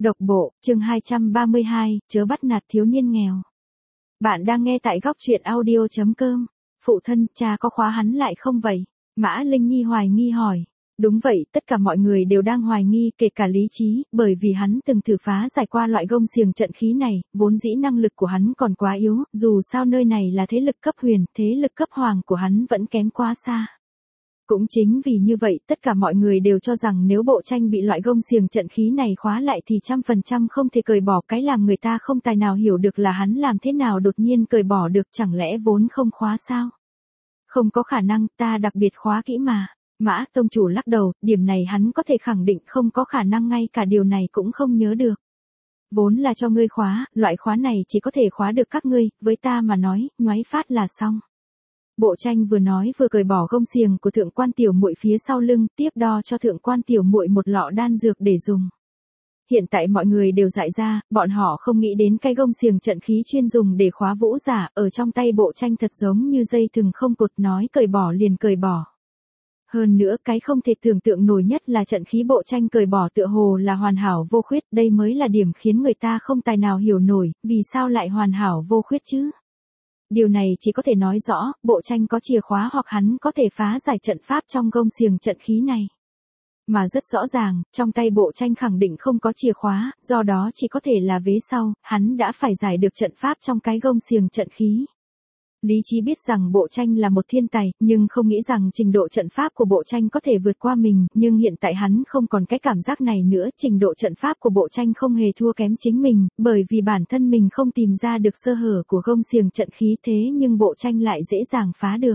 Độc bộ, chương 232, chớ bắt nạt thiếu niên nghèo. Bạn đang nghe tại góc truyện audio.com. Phụ thân, cha có khóa hắn lại không vậy? Mã Linh Nhi hoài nghi hỏi. Đúng vậy, tất cả mọi người đều đang hoài nghi, kể cả lý trí, bởi vì hắn từng thử phá giải qua loại gông xiềng trận khí này, vốn dĩ năng lực của hắn còn quá yếu, dù sao nơi này là thế lực cấp huyền, thế lực cấp hoàng của hắn vẫn kém quá xa. Cũng chính vì như vậy, tất cả mọi người đều cho rằng nếu bộ tranh bị loại gông xiềng trận khí này khóa lại thì 100% không thể cởi bỏ, cái làm người ta không tài nào hiểu được là hắn làm thế nào đột nhiên cởi bỏ được, chẳng lẽ vốn không khóa sao? Không có khả năng, ta đặc biệt khóa kỹ mà. Mã tông chủ lắc đầu, điểm này hắn có thể khẳng định không có khả năng, ngay cả điều này cũng không nhớ được. Vốn là cho ngươi khóa, loại khóa này chỉ có thể khóa được các ngươi, với ta mà nói, nhoáy phát là xong. Bộ tranh vừa nói vừa cởi bỏ gông xiềng của thượng quan tiểu muội phía sau lưng, tiếp đo cho thượng quan tiểu muội một lọ đan dược để dùng. Hiện tại mọi người đều dại ra, bọn họ không nghĩ đến cái gông xiềng trận khí chuyên dùng để khóa vũ giả, ở trong tay bộ tranh thật giống như dây thừng không cột, nói cởi bỏ liền cởi bỏ. Hơn nữa, cái không thể tưởng tượng nổi nhất là trận khí bộ tranh cởi bỏ tựa hồ là hoàn hảo vô khuyết, đây mới là điểm khiến người ta không tài nào hiểu nổi, vì sao lại hoàn hảo vô khuyết chứ? Điều này chỉ có thể nói rõ, bộ tranh có chìa khóa hoặc hắn có thể phá giải trận pháp trong gông xiềng trận khí này. Mà rất rõ ràng, trong tay bộ tranh khẳng định không có chìa khóa, do đó chỉ có thể là vế sau, hắn đã phải giải được trận pháp trong cái gông xiềng trận khí. Lý trí biết rằng bộ tranh là một thiên tài, nhưng không nghĩ rằng trình độ trận pháp của bộ tranh có thể vượt qua mình, nhưng hiện tại hắn không còn cái cảm giác này nữa, trình độ trận pháp của bộ tranh không hề thua kém chính mình, bởi vì bản thân mình không tìm ra được sơ hở của gông xiềng trận khí, thế nhưng bộ tranh lại dễ dàng phá được.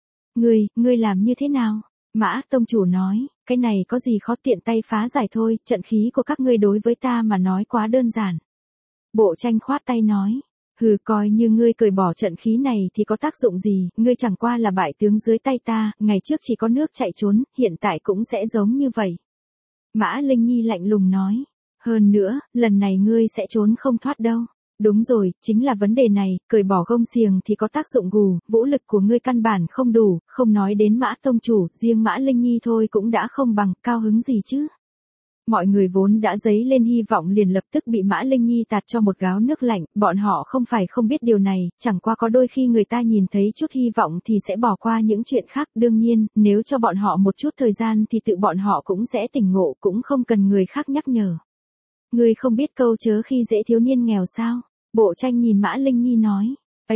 Ngươi làm như thế nào? Mã tông chủ nói, cái này có gì khó, tiện tay phá giải thôi, trận khí của các ngươi đối với ta mà nói quá đơn giản. Bộ tranh khoát tay nói. Hừ, coi như ngươi cởi bỏ trận khí này thì có tác dụng gì, ngươi chẳng qua là bại tướng dưới tay ta, ngày trước chỉ có nước chạy trốn, hiện tại cũng sẽ giống như vậy. Mã Linh Nhi lạnh lùng nói, hơn nữa, lần này ngươi sẽ trốn không thoát đâu. Đúng rồi, chính là vấn đề này, cởi bỏ gông xiềng thì có tác dụng gù, vũ lực của ngươi căn bản không đủ, không nói đến Mã tông chủ, riêng Mã Linh Nhi thôi cũng đã không bằng, cao hứng gì chứ. Mọi người vốn đã dấy lên hy vọng liền lập tức bị Mã Linh Nhi tạt cho một gáo nước lạnh, bọn họ không phải không biết điều này, chẳng qua có đôi khi người ta nhìn thấy chút hy vọng thì sẽ bỏ qua những chuyện khác, đương nhiên, nếu cho bọn họ một chút thời gian thì tự bọn họ cũng sẽ tỉnh ngộ, cũng không cần người khác nhắc nhở. Ngươi không biết câu chớ khi dễ thiếu niên nghèo sao? Bộ tranh nhìn Mã Linh Nhi nói.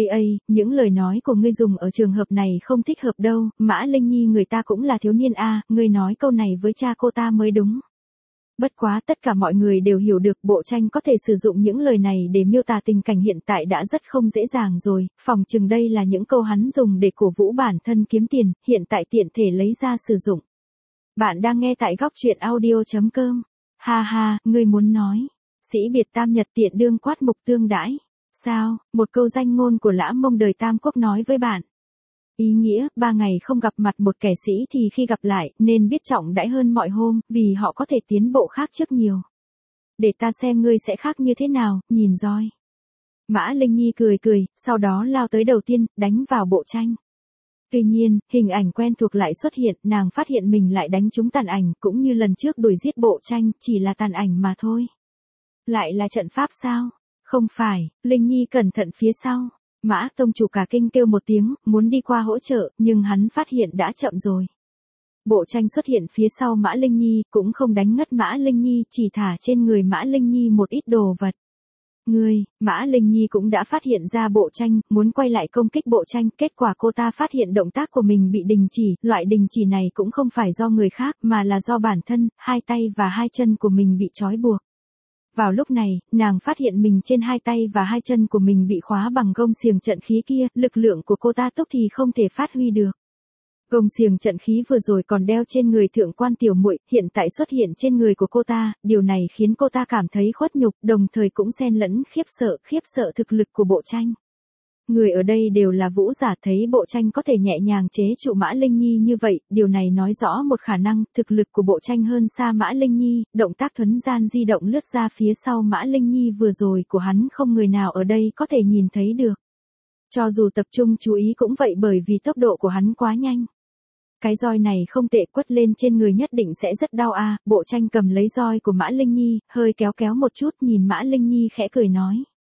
Những lời nói của ngươi dùng ở trường hợp này không thích hợp đâu, Mã Linh Nhi người ta cũng là thiếu niên a, ngươi nói câu này với cha cô ta mới đúng. Bất quá tất cả mọi người đều hiểu được bộ tranh có thể sử dụng những lời này để miêu tả tình cảnh hiện tại đã rất không dễ dàng rồi, phòng chừng đây là những câu hắn dùng để cổ vũ bản thân kiếm tiền, hiện tại tiện thể lấy ra sử dụng. Bạn đang nghe tại góc truyện audio.com. Ha ha, ngươi muốn nói. Sĩ biệt tam nhật tiện đương quát mục tương đãi. Sao, một câu danh ngôn của Lã Mông đời Tam Quốc nói với bạn. Ý nghĩa, 3 ngày không gặp mặt một kẻ sĩ thì khi gặp lại, nên biết trọng đãi hơn mọi hôm, vì họ có thể tiến bộ khác trước nhiều. Để ta xem ngươi sẽ khác như thế nào, nhìn roi. Mã Linh Nhi cười cười, sau đó lao tới đầu tiên, đánh vào bộ tranh. Tuy nhiên, hình ảnh quen thuộc lại xuất hiện, nàng phát hiện mình lại đánh trúng tàn ảnh, cũng như lần trước đuổi giết bộ tranh, chỉ là tàn ảnh mà thôi. Lại là trận pháp sao? Không phải, Linh Nhi cẩn thận phía sau. Mã tông chủ cả kinh kêu một tiếng, muốn đi qua hỗ trợ, nhưng hắn phát hiện đã chậm rồi. Bộ tranh xuất hiện phía sau Mã Linh Nhi, cũng không đánh ngất Mã Linh Nhi, chỉ thả trên người Mã Linh Nhi một ít đồ vật. Mã Linh Nhi cũng đã phát hiện ra bộ tranh, muốn quay lại công kích bộ tranh, kết quả cô ta phát hiện động tác của mình bị đình chỉ, loại đình chỉ này cũng không phải do người khác, mà là do bản thân, hai tay và hai chân của mình bị trói buộc. Vào lúc này, nàng phát hiện mình trên hai tay và hai chân của mình bị khóa bằng gông xiềng trận khí kia, lực lượng của cô ta tức thì không thể phát huy được. Gông xiềng trận khí vừa rồi còn đeo trên người thượng quan tiểu muội, hiện tại xuất hiện trên người của cô ta, điều này khiến cô ta cảm thấy khuất nhục, đồng thời cũng xen lẫn khiếp sợ thực lực của bộ tranh. Người ở đây đều là vũ giả, thấy bộ tranh có thể nhẹ nhàng chế trụ Mã Linh Nhi như vậy, điều này nói rõ một khả năng, thực lực của bộ tranh hơn xa Mã Linh Nhi, động tác thuấn gian di động lướt ra phía sau Mã Linh Nhi vừa rồi của hắn không người nào ở đây có thể nhìn thấy được. Cho dù tập trung chú ý cũng vậy, bởi vì tốc độ của hắn quá nhanh. Cái roi này không tệ, quất lên trên người nhất định sẽ rất đau a. Bộ Tranh cầm lấy roi của Mã Linh Nhi, hơi kéo kéo một chút, nhìn Mã Linh Nhi khẽ cười nói.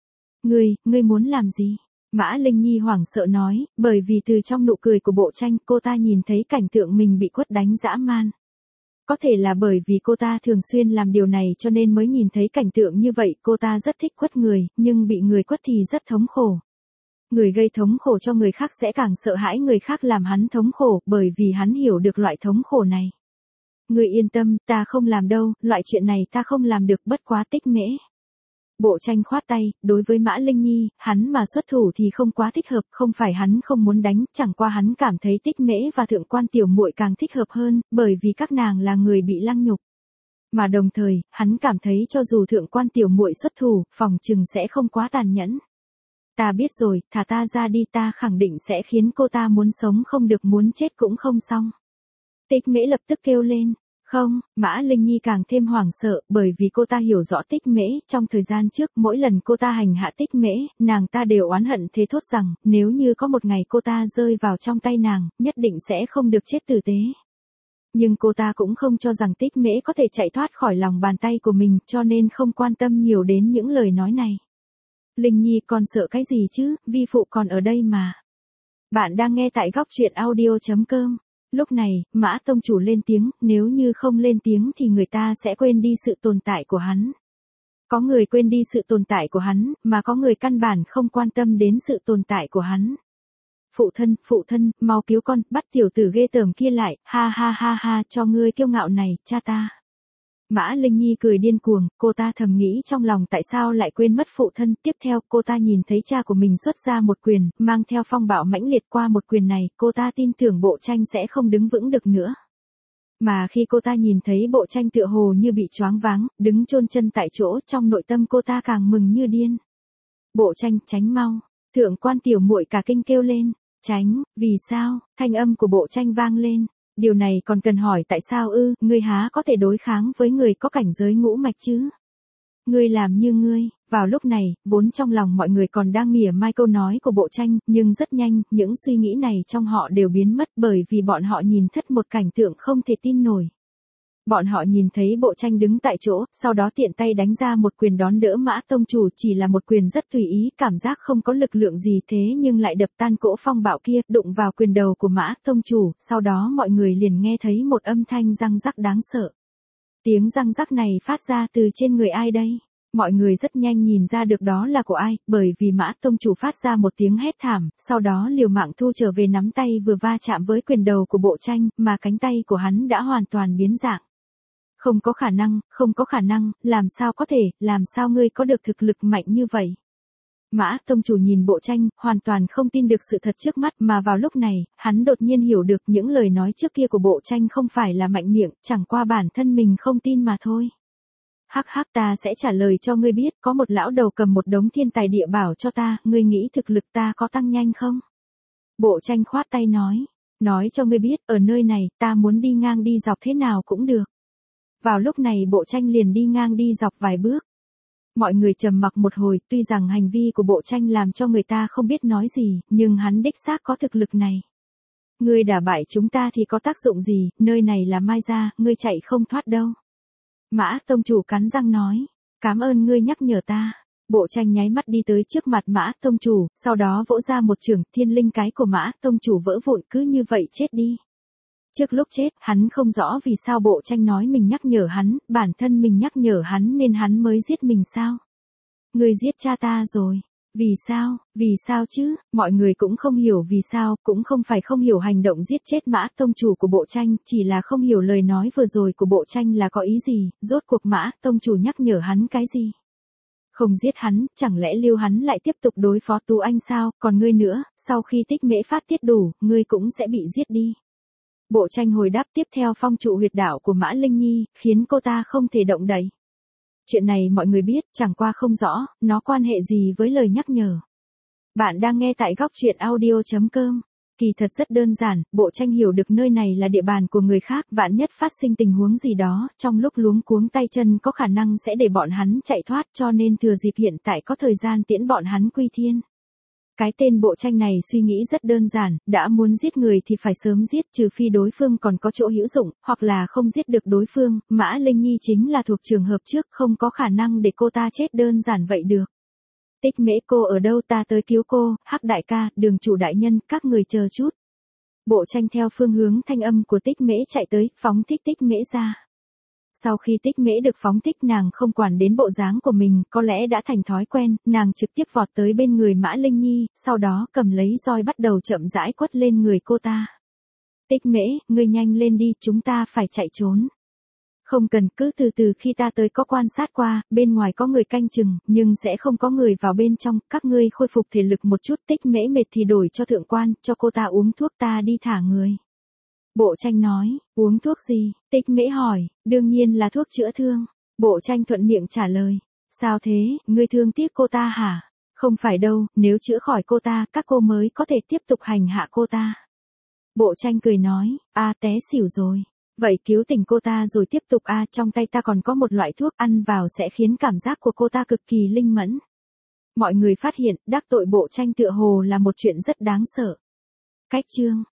Ngươi muốn làm gì? Mã Linh Nhi hoảng sợ nói, bởi vì từ trong nụ cười của Bộ Tranh cô ta nhìn thấy cảnh tượng mình bị quất đánh dã man. Có thể là bởi vì cô ta thường xuyên làm điều này cho nên mới nhìn thấy cảnh tượng như vậy, cô ta rất thích quất người, nhưng bị người quất thì rất thống khổ. Người gây thống khổ cho người khác sẽ càng sợ hãi người khác làm hắn thống khổ, bởi vì hắn hiểu được loại thống khổ này. Ngươi yên tâm, ta không làm đâu, loại chuyện này ta không làm được, bất quá Tích Mễ. Bộ Tranh khoát tay, đối với Mã Linh Nhi, hắn mà xuất thủ thì không quá thích hợp, không phải hắn không muốn đánh, chẳng qua hắn cảm thấy Tích Mễ và Thượng quan tiểu muội càng thích hợp hơn, bởi vì các nàng là người bị lăng nhục. Mà đồng thời, hắn cảm thấy cho dù Thượng quan tiểu muội xuất thủ, phòng chừng sẽ không quá tàn nhẫn. Ta biết rồi, thả ta ra đi, ta khẳng định sẽ khiến cô ta muốn sống không được, muốn chết cũng không xong. Tích Mễ lập tức kêu lên. Không, Mã Linh Nhi càng thêm hoảng sợ, bởi vì cô ta hiểu rõ Tích Mễ, trong thời gian trước, mỗi lần cô ta hành hạ Tích Mễ, nàng ta đều oán hận thế thốt rằng, nếu như có một ngày cô ta rơi vào trong tay nàng, nhất định sẽ không được chết tử tế. Nhưng cô ta cũng không cho rằng Tích Mễ có thể chạy thoát khỏi lòng bàn tay của mình, cho nên không quan tâm nhiều đến những lời nói này. Linh Nhi còn sợ cái gì chứ, vi phụ còn ở đây mà. Bạn đang nghe tại góc truyện audio.com. Lúc này, Mã tông chủ lên tiếng, nếu như không lên tiếng thì người ta sẽ quên đi sự tồn tại của hắn. Có người quên đi sự tồn tại của hắn, mà có người căn bản không quan tâm đến sự tồn tại của hắn. Phụ thân, mau cứu con, bắt tiểu tử ghê tởm kia lại, ha ha ha ha, cho ngươi kiêu ngạo này, cha ta. Mã Linh Nhi cười điên cuồng, cô ta thầm nghĩ trong lòng tại sao lại quên mất phụ thân, tiếp theo cô ta nhìn thấy cha của mình xuất ra một quyền, mang theo phong bạo mãnh liệt qua một quyền này, cô ta tin tưởng Bộ Tranh sẽ không đứng vững được nữa. Mà khi cô ta nhìn thấy Bộ Tranh tựa hồ như bị choáng váng, đứng chôn chân tại chỗ, trong nội tâm cô ta càng mừng như điên. Bộ Tranh, tránh mau, Thượng quan tiểu muội cả kinh kêu lên, tránh, vì sao, thanh âm của Bộ Tranh vang lên. Điều này còn cần hỏi tại sao ư, ngươi há có thể đối kháng với người có cảnh giới ngũ mạch chứ? Ngươi làm như ngươi, vào lúc này, vốn trong lòng mọi người còn đang mỉa mai câu nói của Bộ Tranh, nhưng rất nhanh, những suy nghĩ này trong họ đều biến mất bởi vì bọn họ nhìn thất một cảnh tượng không thể tin nổi. Bọn họ nhìn thấy Bộ Tranh đứng tại chỗ, sau đó tiện tay đánh ra một quyền đón đỡ Mã tông chủ, chỉ là một quyền rất tùy ý, cảm giác không có lực lượng gì thế nhưng lại đập tan cỗ phong bạo kia, đụng vào quyền đầu của Mã tông chủ, sau đó mọi người liền nghe thấy một âm thanh răng rắc đáng sợ. Tiếng răng rắc này phát ra từ trên người ai đây? Mọi người rất nhanh nhìn ra được đó là của ai, bởi vì Mã tông chủ phát ra một tiếng hét thảm, sau đó liều mạng thu trở về nắm tay vừa va chạm với quyền đầu của Bộ Tranh, mà cánh tay của hắn đã hoàn toàn biến dạng. Không có khả năng, làm sao có thể, làm sao ngươi có được thực lực mạnh như vậy? Mã tông chủ nhìn Bộ Tranh, hoàn toàn không tin được sự thật trước mắt, mà vào lúc này, hắn đột nhiên hiểu được những lời nói trước kia của Bộ Tranh không phải là mạnh miệng, chẳng qua bản thân mình không tin mà thôi. Hắc hắc, ta sẽ trả lời cho ngươi biết, có một lão đầu cầm một đống thiên tài địa bảo cho ta, ngươi nghĩ thực lực ta có tăng nhanh không? Bộ Tranh khoát tay nói cho ngươi biết, ở nơi này, ta muốn đi ngang đi dọc thế nào cũng được. Vào lúc này Bộ Tranh liền đi ngang đi dọc vài bước. Mọi người trầm mặc một hồi, tuy rằng hành vi của Bộ Tranh làm cho người ta không biết nói gì, nhưng hắn đích xác có thực lực này. Ngươi đả bại chúng ta thì có tác dụng gì, nơi này là Mai Gia, ngươi chạy không thoát đâu. Mã tông chủ cắn răng nói, cảm ơn ngươi nhắc nhở ta. Bộ Tranh nháy mắt đi tới trước mặt Mã tông chủ, sau đó vỗ ra một chưởng, thiên linh cái của Mã tông chủ vỡ vụn, cứ như vậy chết đi. Trước lúc chết, hắn không rõ vì sao Bộ Tranh nói mình nhắc nhở hắn, bản thân mình nhắc nhở hắn nên hắn mới giết mình sao? Ngươi giết cha ta rồi. Vì sao chứ? Mọi người cũng không hiểu vì sao, cũng không phải không hiểu hành động giết chết Mã tông chủ của Bộ Tranh, chỉ là không hiểu lời nói vừa rồi của Bộ Tranh là có ý gì, rốt cuộc Mã tông chủ nhắc nhở hắn cái gì? Không giết hắn, chẳng lẽ lưu hắn lại tiếp tục đối phó Tú Anh sao, còn ngươi nữa, sau khi Tích Mễ phát tiết đủ, ngươi cũng sẽ bị giết đi. Bộ Tranh hồi đáp tiếp theo phong trụ huyệt đạo của Mã Linh Nhi, khiến cô ta không thể động đậy. Chuyện này mọi người biết, chẳng qua không rõ, nó quan hệ gì với lời nhắc nhở. Bạn đang nghe tại góc truyện audio.com. Kỳ thật rất đơn giản, Bộ Tranh hiểu được nơi này là địa bàn của người khác, vạn nhất phát sinh tình huống gì đó, trong lúc luống cuống tay chân có khả năng sẽ để bọn hắn chạy thoát, cho nên thừa dịp hiện tại có thời gian tiễn bọn hắn quy thiên. Cái tên Bộ Tranh này suy nghĩ rất đơn giản, đã muốn giết người thì phải sớm giết, trừ phi đối phương còn có chỗ hữu dụng, hoặc là không giết được đối phương. Mã Linh Nhi chính là thuộc trường hợp trước, không có khả năng để cô ta chết đơn giản vậy được. Tích Mễ cô ở đâu, ta tới cứu cô. Hắc đại ca, Đường chủ đại nhân, các người chờ chút. Bộ Tranh theo phương hướng thanh âm của Tích Mễ chạy tới, phóng thích Tích Mễ ra. Sau khi Tích Mễ được phóng thích, nàng không quản đến bộ dáng của mình, có lẽ đã thành thói quen, nàng trực tiếp vọt tới bên người Mã Linh Nhi, sau đó cầm lấy roi bắt đầu chậm rãi quất lên người cô ta. Tích Mễ, ngươi nhanh lên đi, chúng ta phải chạy trốn. Không cần, cứ từ từ, khi ta tới có quan sát qua, bên ngoài có người canh chừng, nhưng sẽ không có người vào bên trong, các ngươi khôi phục thể lực một chút. Tích Mễ mệt thì đổi cho thượng quan, cho cô ta uống thuốc, ta đi thả người. Bộ Tranh nói, uống thuốc gì? Tích Mễ hỏi, đương nhiên là thuốc chữa thương. Bộ Tranh thuận miệng trả lời, sao thế, ngươi thương tiếc cô ta hả? Không phải đâu, nếu chữa khỏi cô ta, các cô mới có thể tiếp tục hành hạ cô ta. Bộ Tranh cười nói, té xỉu rồi. Vậy cứu tỉnh cô ta rồi tiếp tục. Trong tay ta còn có một loại thuốc, ăn vào sẽ khiến cảm giác của cô ta cực kỳ linh mẫn. Mọi người phát hiện, đắc tội Bộ Tranh tựa hồ là một chuyện rất đáng sợ. Cách chương